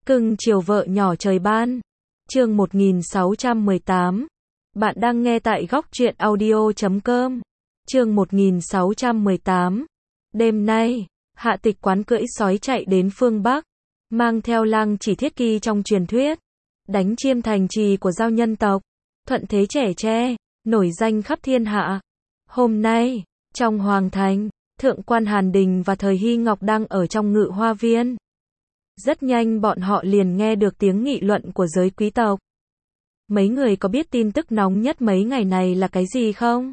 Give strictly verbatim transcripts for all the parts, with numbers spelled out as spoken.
Cưng chiều vợ nhỏ trời ban. Chương một nghìn sáu trăm mười tám. Bạn đang nghe tại góc truyện audio chấm com. Chương một nghìn sáu trăm mười tám. Đêm nay, Hạ Tịch Quán cưỡi sói chạy đến phương Bắc, mang theo Lang Chỉ Thiết Kỳ trong truyền thuyết, đánh chiêm thành trì của giao nhân tộc, thuận thế trẻ tre, nổi danh khắp thiên hạ. Hôm nay, trong hoàng thành, Thượng quan Hàn Đình và Thời Hy Ngọc đang ở trong Ngự Hoa Viên. Rất nhanh bọn họ liền nghe được tiếng nghị luận của giới quý tộc. Mấy người có biết tin tức nóng nhất mấy ngày này là cái gì không?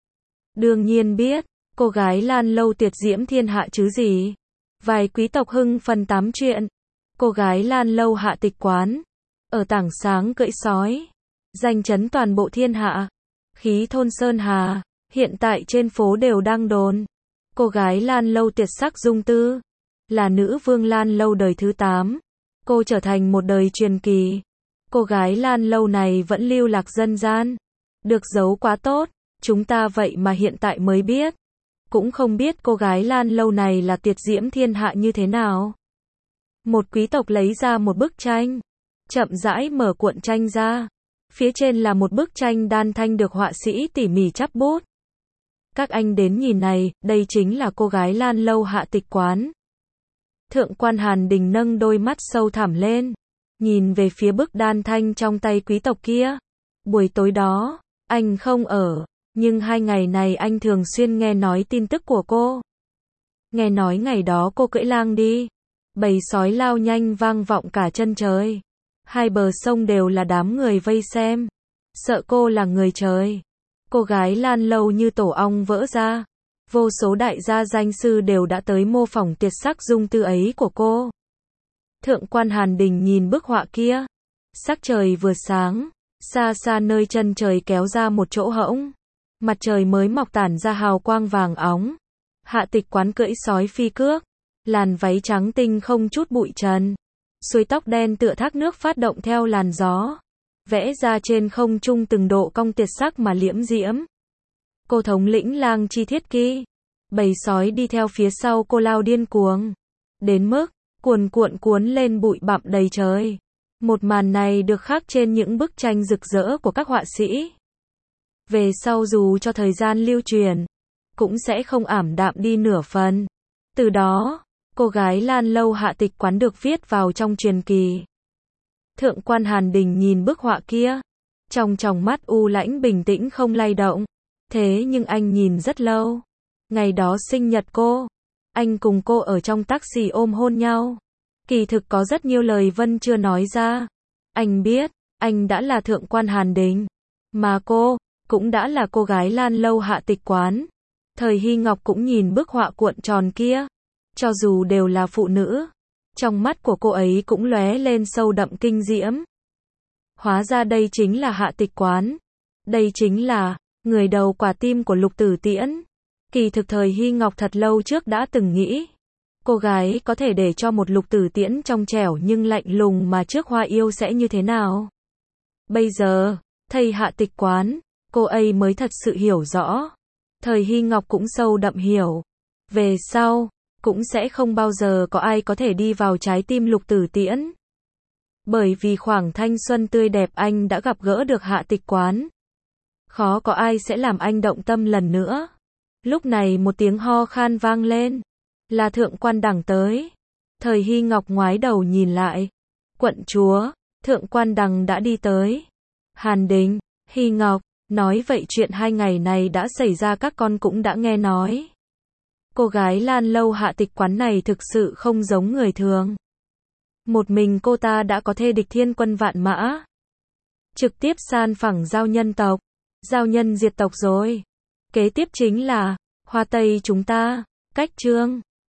Đương nhiên biết, cô gái Lan Lâu tuyệt diễm thiên hạ chứ gì. Vài quý tộc hưng phấn tám chuyện. Cô gái Lan Lâu Hạ Tịch Quán, ở Tảng Sáng cưỡi sói, danh chấn toàn bộ thiên hạ. Khí thôn Sơn Hà, hiện tại trên phố đều đang đồn. Cô gái Lan Lâu tuyệt sắc dung tư, là nữ vương Lan Lâu đời thứ tám. Cô trở thành một đời truyền kỳ. Cô gái Lan Lâu này vẫn lưu lạc dân gian, được giấu quá tốt, chúng ta vậy mà hiện tại mới biết. Cũng không biết cô gái Lan Lâu này là tuyệt diễm thiên hạ như thế nào. Một quý tộc lấy ra một bức tranh, chậm rãi mở cuộn tranh ra. Phía trên là một bức tranh đan thanh được họa sĩ tỉ mỉ chắp bút. Các anh đến nhìn này, đây chính là cô gái Lan Lâu Hạ Tịch Quán. Thượng quan Hàn Đình nâng đôi mắt sâu thẳm lên, nhìn về phía bức đan thanh trong tay quý tộc kia. Buổi tối đó, anh không ở, nhưng hai ngày này anh thường xuyên nghe nói tin tức của cô. Nghe nói ngày đó cô cưỡi lang đi, bầy sói lao nhanh vang vọng cả chân trời. Hai bờ sông đều là đám người vây xem, sợ cô là người trời. Cô gái Lan Lâu như tổ ong vỡ ra. Vô số đại gia danh sư đều đã tới mô phỏng tuyệt sắc dung tư ấy của cô. Thượng quan Hàn Đình nhìn bức họa kia. Sắc trời vừa sáng, xa xa nơi chân trời kéo ra một chỗ hõng. Mặt trời mới mọc tản ra hào quang vàng óng. Hạ Tịch Quán cưỡi sói phi cước, làn váy trắng tinh không chút bụi trần. Xuôi tóc đen tựa thác nước phát động theo làn gió, vẽ ra trên không trung từng độ cong tuyệt sắc mà liễm diễm. Cô thống lĩnh Lang Chi Thiết Kỳ, bầy sói đi theo phía sau cô lao điên cuồng, đến mức cuồn cuộn cuốn lên bụi bặm đầy trời. Một màn này được khắc trên những bức tranh rực rỡ của các họa sĩ. Về sau dù cho thời gian lưu truyền, cũng sẽ không ảm đạm đi nửa phần. Từ đó, cô gái Lan Lâu Hạ Tịch Quán được viết vào trong truyền kỳ. Thượng quan Hàn Đình nhìn bức họa kia, trong tròng mắt u lãnh bình tĩnh không lay động. Thế nhưng anh nhìn rất lâu. Ngày đó sinh nhật cô, anh cùng cô ở trong taxi ôm hôn nhau. Kỳ thực có rất nhiều lời Vân chưa nói ra. Anh biết, anh đã là Thượng quan Hàn Đình, mà cô cũng đã là cô gái Lan Lâu Hạ Tịch Quán. Thời Hy Ngọc cũng nhìn bức họa cuộn tròn kia. Cho dù đều là phụ nữ, trong mắt của cô ấy cũng lóe lên sâu đậm kinh diễm. Hóa ra đây chính là Hạ Tịch Quán. Đây chính là người đầu quả tim của Lục Tử Tiễn. Kỳ thực Thời Hy Ngọc thật lâu trước đã từng nghĩ, cô gái có thể để cho một Lục Tử Tiễn trong trẻo nhưng lạnh lùng mà trước hoa yêu sẽ như thế nào. Bây giờ, thầy Hạ Tịch Quán, cô ấy mới thật sự hiểu rõ. Thời Hy Ngọc cũng sâu đậm hiểu. Về sau, cũng sẽ không bao giờ có ai có thể đi vào trái tim Lục Tử Tiễn. Bởi vì khoảng thanh xuân tươi đẹp anh đã gặp gỡ được Hạ Tịch Quán. Khó có ai sẽ làm anh động tâm lần nữa. Lúc này một tiếng ho khan vang lên. Là Thượng quan Đằng tới. Thời Hy Ngọc ngoái đầu nhìn lại. Quận chúa, Thượng quan Đằng đã đi tới. Hàn Đình, Hy Ngọc, nói vậy chuyện hai ngày này đã xảy ra các con cũng đã nghe nói. Cô gái Lan Lâu Hạ Tịch Quán này thực sự không giống người thường. Một mình cô ta đã có thể địch thiên quân vạn mã, trực tiếp san phẳng giao nhân tộc. Giao nhân diệt tộc rồi. Kế tiếp chính là Hoa Tây chúng ta. Cách chương